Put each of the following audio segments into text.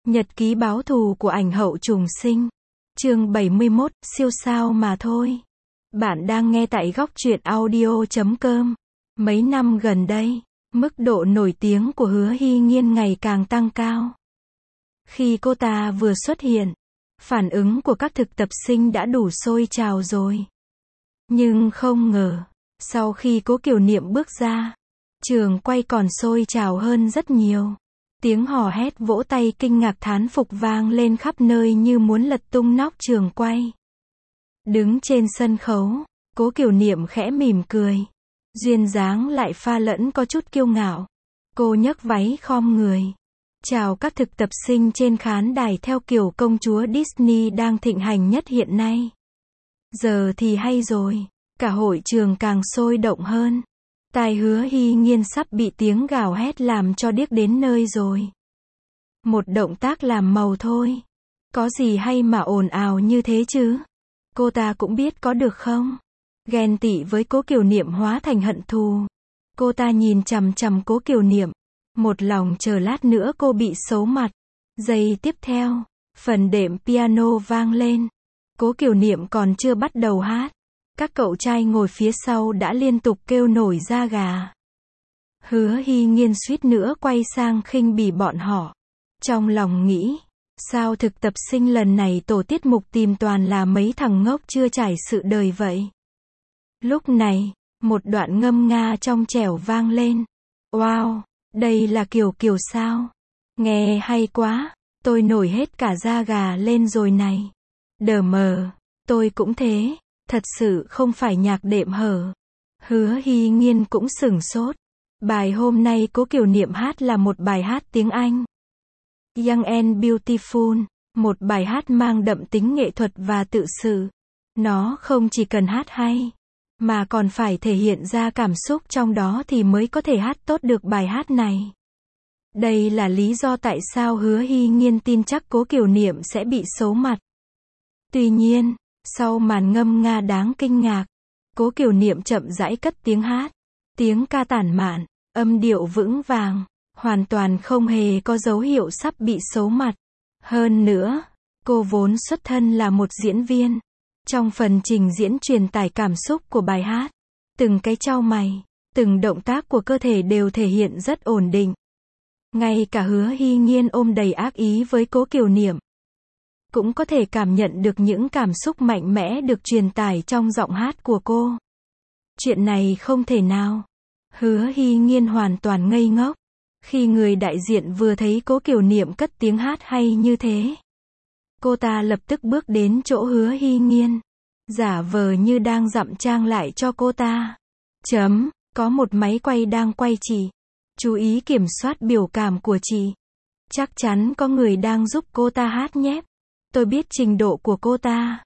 Nhật ký báo thù của ảnh hậu trùng sinh. Chương 71, siêu sao mà thôi. Bạn đang nghe tại góc truyện audio.com. Mấy năm gần đây, mức độ nổi tiếng của Hứa Hy Nhiên ngày càng tăng cao. Khi cô ta vừa xuất hiện, phản ứng của các thực tập sinh đã đủ sôi trào rồi. Nhưng không ngờ, sau khi Cố Kiều Niệm bước ra, trường quay còn sôi trào hơn rất nhiều. Tiếng hò hét vỗ tay kinh ngạc thán phục vang lên khắp nơi như muốn lật tung nóc trường quay. Đứng trên sân khấu, Cố Kiều Niệm khẽ mỉm cười. Duyên dáng lại pha lẫn có chút kiêu ngạo. Cô nhấc váy khom người. Chào các thực tập sinh trên khán đài theo kiểu công chúa Disney đang thịnh hành nhất hiện nay. Giờ thì hay rồi, cả hội trường càng sôi động hơn. Tai Hứa Hy Nhiên sắp bị tiếng gào hét làm cho điếc đến nơi rồi. Một động tác làm màu thôi. Có gì hay mà ồn ào như thế chứ? Cô ta cũng biết có được không? Ghen tị với Cố Kiều Niệm hóa thành hận thù. Cô ta nhìn chằm chằm Cố Kiều Niệm. Một lòng chờ lát nữa cô bị xấu mặt. Giây tiếp theo, phần đệm piano vang lên. Cố Kiều Niệm còn chưa bắt đầu hát. Các cậu trai ngồi phía sau đã liên tục kêu nổi da gà. Hứa Hy Nhiên suýt nữa quay sang khinh bỉ bọn họ. Trong lòng nghĩ, sao thực tập sinh lần này tổ tiết mục tìm toàn là mấy thằng ngốc chưa trải sự đời vậy? Lúc này, một đoạn ngâm nga trong trẻo vang lên. Wow, đây là Kiều Kiều sao? Nghe hay quá, tôi nổi hết cả da gà lên rồi này. Đờ mờ, tôi cũng thế. Thật sự không phải nhạc đệm hở. Hứa Hy Nhiên cũng sửng sốt. Bài hôm nay Cố Kiều Niệm hát là một bài hát tiếng Anh. Young and Beautiful, một bài hát mang đậm tính nghệ thuật và tự sự. Nó không chỉ cần hát hay, mà còn phải thể hiện ra cảm xúc trong đó thì mới có thể hát tốt được bài hát này. Đây là lý do tại sao Hứa Hy Nhiên tin chắc Cố Kiều Niệm sẽ bị xấu mặt. Tuy nhiên, sau màn ngâm nga đáng kinh ngạc, Cố Kiều Niệm chậm rãi cất tiếng hát. Tiếng ca tản mạn, âm điệu vững vàng, hoàn toàn không hề có dấu hiệu sắp bị xấu mặt. Hơn nữa, cô vốn xuất thân là một diễn viên. Trong phần trình diễn truyền tải cảm xúc của bài hát, từng cái chau mày, từng động tác của cơ thể đều thể hiện rất ổn định. Ngay cả Hứa Hy Nhiên ôm đầy ác ý với Cố Kiều Niệm, cũng có thể cảm nhận được những cảm xúc mạnh mẽ được truyền tải trong giọng hát của cô. Chuyện này không thể nào. Hứa Hy Nhiên hoàn toàn ngây ngốc. Khi người đại diện vừa thấy Cố Kiều Niệm cất tiếng hát hay như thế, cô ta lập tức bước đến chỗ Hứa Hy Nhiên, giả vờ như đang dặm trang lại cho cô ta. Có một máy quay đang quay chị. Chú ý kiểm soát biểu cảm của chị. Chắc chắn có người đang giúp cô ta hát nhé. Tôi biết trình độ của cô ta.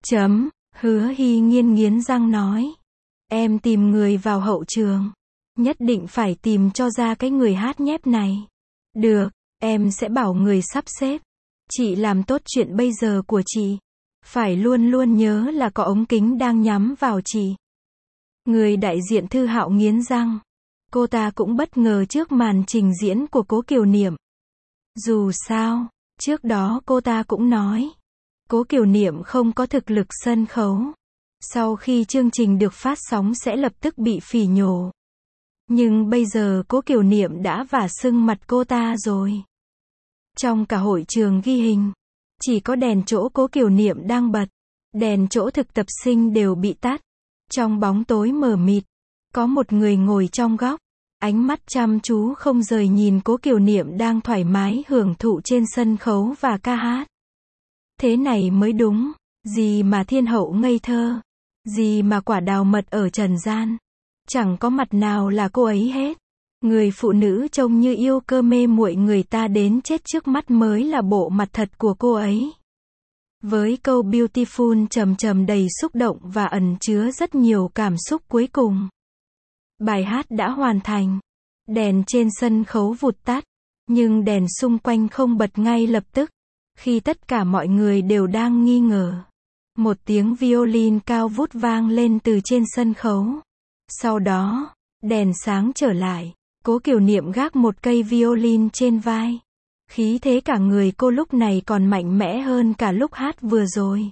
Hứa Hy Nhiên nghiến răng nói. Em tìm người vào hậu trường. Nhất định phải tìm cho ra cái người hát nhép này. Được, em sẽ bảo người sắp xếp. Chị làm tốt chuyện bây giờ của chị. Phải luôn luôn nhớ là có ống kính đang nhắm vào chị. Người đại diện Thư Hạo nghiến răng. Cô ta cũng bất ngờ trước màn trình diễn của Cố Kiều Niệm. Dù sao, trước đó cô ta cũng nói, Cố Kiều Niệm không có thực lực sân khấu. Sau khi chương trình được phát sóng sẽ lập tức bị phỉ nhổ. Nhưng bây giờ Cố Kiều Niệm đã vả sưng mặt cô ta rồi. Trong cả hội trường ghi hình, chỉ có đèn chỗ Cố Kiều Niệm đang bật. Đèn chỗ thực tập sinh đều bị tắt. Trong bóng tối mờ mịt, có một người ngồi trong góc. Ánh mắt chăm chú không rời nhìn Cố Kiều Niệm đang thoải mái hưởng thụ trên sân khấu và ca hát. Thế này mới đúng. Gì mà thiên hậu ngây thơ. Gì mà quả đào mật ở trần gian. Chẳng có mặt nào là cô ấy hết. Người phụ nữ trông như yêu cơ mê muội người ta đến chết trước mắt mới là bộ mặt thật của cô ấy. Với câu beautiful trầm đầy xúc động và ẩn chứa rất nhiều cảm xúc cuối cùng. Bài hát đã hoàn thành. Đèn trên sân khấu vụt tắt. Nhưng đèn xung quanh không bật ngay lập tức. Khi tất cả mọi người đều đang nghi ngờ. Một tiếng violin cao vút vang lên từ trên sân khấu. Sau đó, đèn sáng trở lại. Cố Kiều Niệm gác một cây violin trên vai. Khí thế cả người cô lúc này còn mạnh mẽ hơn cả lúc hát vừa rồi.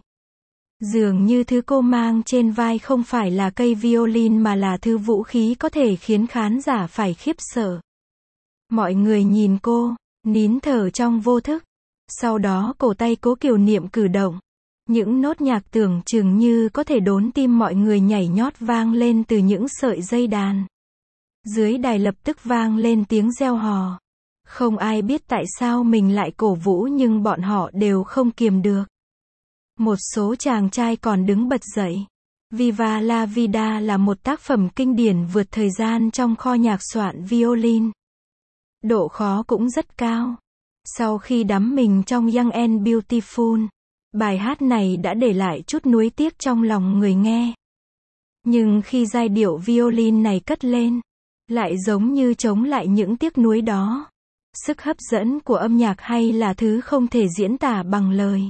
Dường như thứ cô mang trên vai không phải là cây violin mà là thứ vũ khí có thể khiến khán giả phải khiếp sợ. Mọi người nhìn cô, nín thở trong vô thức. Sau đó cổ tay Cố Kiều Niệm cử động. Những nốt nhạc tưởng chừng như có thể đốn tim mọi người nhảy nhót vang lên từ những sợi dây đàn. Dưới đài lập tức vang lên tiếng reo hò. Không ai biết tại sao mình lại cổ vũ nhưng bọn họ đều không kiềm được. Một số chàng trai còn đứng bật dậy. Viva la Vida là một tác phẩm kinh điển vượt thời gian trong kho nhạc soạn violin. Độ khó cũng rất cao. Sau khi đắm mình trong Young and Beautiful, bài hát này đã để lại chút nuối tiếc trong lòng người nghe. Nhưng khi giai điệu violin này cất lên, lại giống như chống lại những tiếc nuối đó. Sức hấp dẫn của âm nhạc hay là thứ không thể diễn tả bằng lời.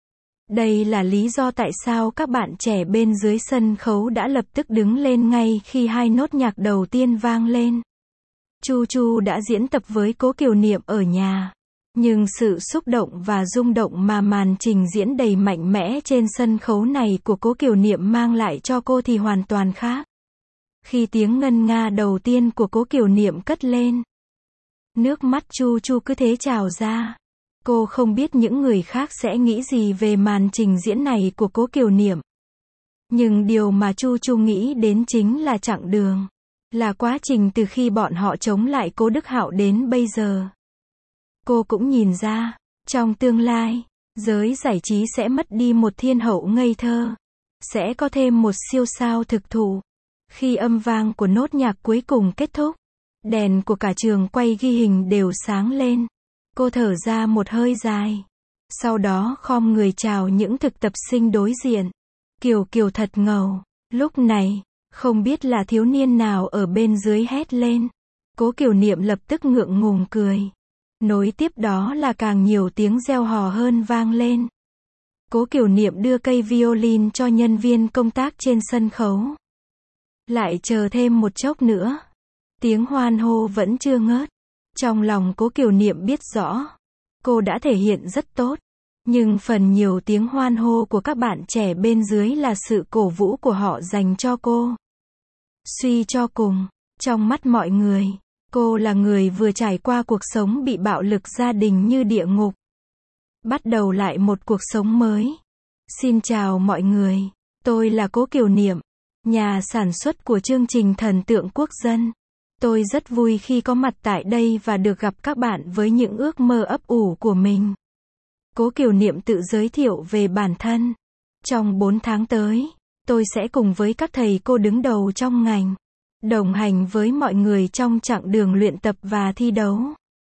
Đây là lý do tại sao các bạn trẻ bên dưới sân khấu đã lập tức đứng lên ngay khi hai nốt nhạc đầu tiên vang lên. Chu Chu đã diễn tập với Cố Kiều Niệm ở nhà. Nhưng sự xúc động và rung động mà màn trình diễn đầy mạnh mẽ trên sân khấu này của Cố Kiều Niệm mang lại cho cô thì hoàn toàn khác. Khi tiếng ngân nga đầu tiên của Cố Kiều Niệm cất lên, nước mắt Chu Chu cứ thế trào ra. Cô không biết những người khác sẽ nghĩ gì về màn trình diễn này của Cố Kiều Niệm. Nhưng điều mà Chu Chu nghĩ đến chính là chặng đường. Là quá trình từ khi bọn họ chống lại Cố Đức Hạo đến bây giờ. Cô cũng nhìn ra, trong tương lai, giới giải trí sẽ mất đi một thiên hậu ngây thơ. Sẽ có thêm một siêu sao thực thụ. Khi âm vang của nốt nhạc cuối cùng kết thúc, đèn của cả trường quay ghi hình đều sáng lên. Cô thở ra một hơi dài. Sau đó khom người chào những thực tập sinh đối diện. Kiều Kiều thật ngầu. Lúc này, không biết là thiếu niên nào ở bên dưới hét lên. Cố Kiều Niệm lập tức ngượng ngùng cười. Nối tiếp đó là càng nhiều tiếng reo hò hơn vang lên. Cố Kiều Niệm đưa cây violin cho nhân viên công tác trên sân khấu. Lại chờ thêm một chốc nữa. Tiếng hoan hô vẫn chưa ngớt. Trong lòng Cố Kiều Niệm biết rõ, cô đã thể hiện rất tốt. Nhưng phần nhiều tiếng hoan hô của các bạn trẻ bên dưới là sự cổ vũ của họ dành cho cô. Suy cho cùng, trong mắt mọi người, cô là người vừa trải qua cuộc sống bị bạo lực gia đình như địa ngục. Bắt đầu lại một cuộc sống mới. Xin chào mọi người, tôi là Cố Kiều Niệm, nhà sản xuất của chương trình Thần tượng Quốc dân. Tôi rất vui khi có mặt tại đây và được gặp các bạn với những ước mơ ấp ủ của mình. Cố Kiều Niệm tự giới thiệu về bản thân. Trong 4 tháng tới, tôi sẽ cùng với các thầy cô đứng đầu trong ngành, đồng hành với mọi người trong chặng đường luyện tập và thi đấu.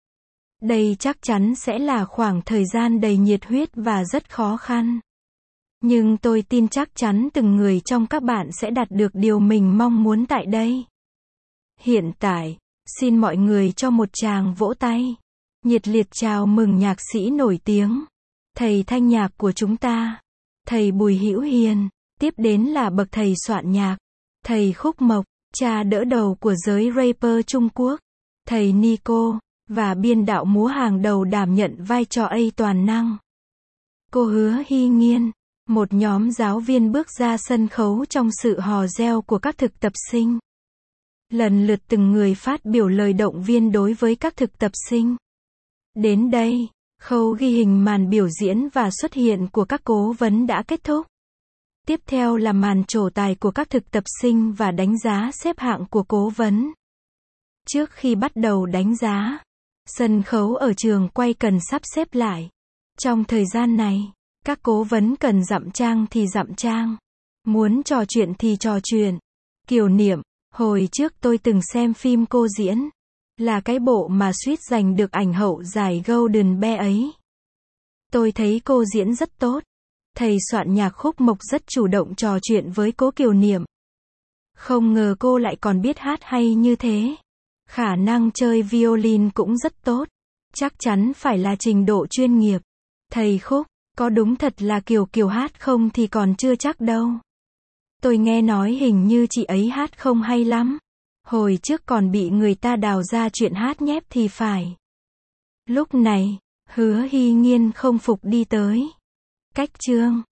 Đây chắc chắn sẽ là khoảng thời gian đầy nhiệt huyết và rất khó khăn. Nhưng tôi tin chắc chắn từng người trong các bạn sẽ đạt được điều mình mong muốn tại đây. Hiện tại, xin mọi người cho một tràng vỗ tay. Nhiệt liệt chào mừng nhạc sĩ nổi tiếng, thầy thanh nhạc của chúng ta, thầy Bùi Hữu Hiền. Tiếp đến là bậc thầy soạn nhạc, thầy Khúc Mộc, cha đỡ đầu của giới rapper Trung Quốc, thầy Nico, và biên đạo múa hàng đầu đảm nhận vai trò A toàn năng. Cô Hứa Hy Nghiên. Một nhóm giáo viên bước ra sân khấu trong sự hò reo của các thực tập sinh. Lần lượt từng người phát biểu lời động viên đối với các thực tập sinh. Đến đây, khâu ghi hình màn biểu diễn và xuất hiện của các cố vấn đã kết thúc. Tiếp theo là màn trổ tài của các thực tập sinh và đánh giá xếp hạng của cố vấn. Trước khi bắt đầu đánh giá, sân khấu ở trường quay cần sắp xếp lại. Trong thời gian này, các cố vấn cần dặm trang thì dặm trang. Muốn trò chuyện thì trò chuyện. Kiều Niệm, hồi trước tôi từng xem phim cô diễn. Là cái bộ mà suýt giành được ảnh hậu giải Golden Bear ấy. Tôi thấy cô diễn rất tốt. Thầy soạn nhạc Khúc Mộc rất chủ động trò chuyện với Cố Kiều Niệm. Không ngờ cô lại còn biết hát hay như thế. Khả năng chơi violin cũng rất tốt. Chắc chắn phải là trình độ chuyên nghiệp. Thầy Khúc, có đúng thật là Kiều Kiều hát không thì còn chưa chắc đâu. Tôi nghe nói hình như chị ấy hát không hay lắm. Hồi trước còn bị người ta đào ra chuyện hát nhép thì phải. Lúc này, Hứa Hy Nhiên không phục đi tới. Cách chương